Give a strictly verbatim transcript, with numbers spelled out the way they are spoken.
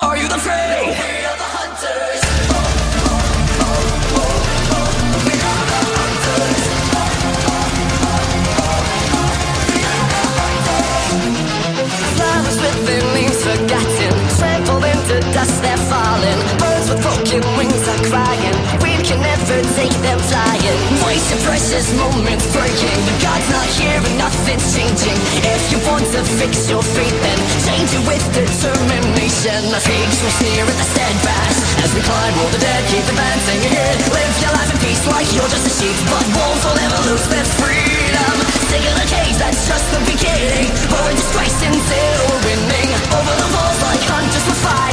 Are you the prey? We are the hunters. We are the hunters. Flowers with their names forgotten, trampled into dust they're falling. Birds with broken wings are crying, we can never take them flying. Waste your precious moments breaking, but God's not here and nothing's changing. If you want to fix your fate, then change it with determination. The pigs will sneer at the steadfast as we climb all the dead, keep the band singing. Live your life in peace like you're just a sheep, but wolves will never lose their freedom. Stick in a cage, that's just the beginning. We're in disgrace until we're winning. Over the walls like hunters will fight.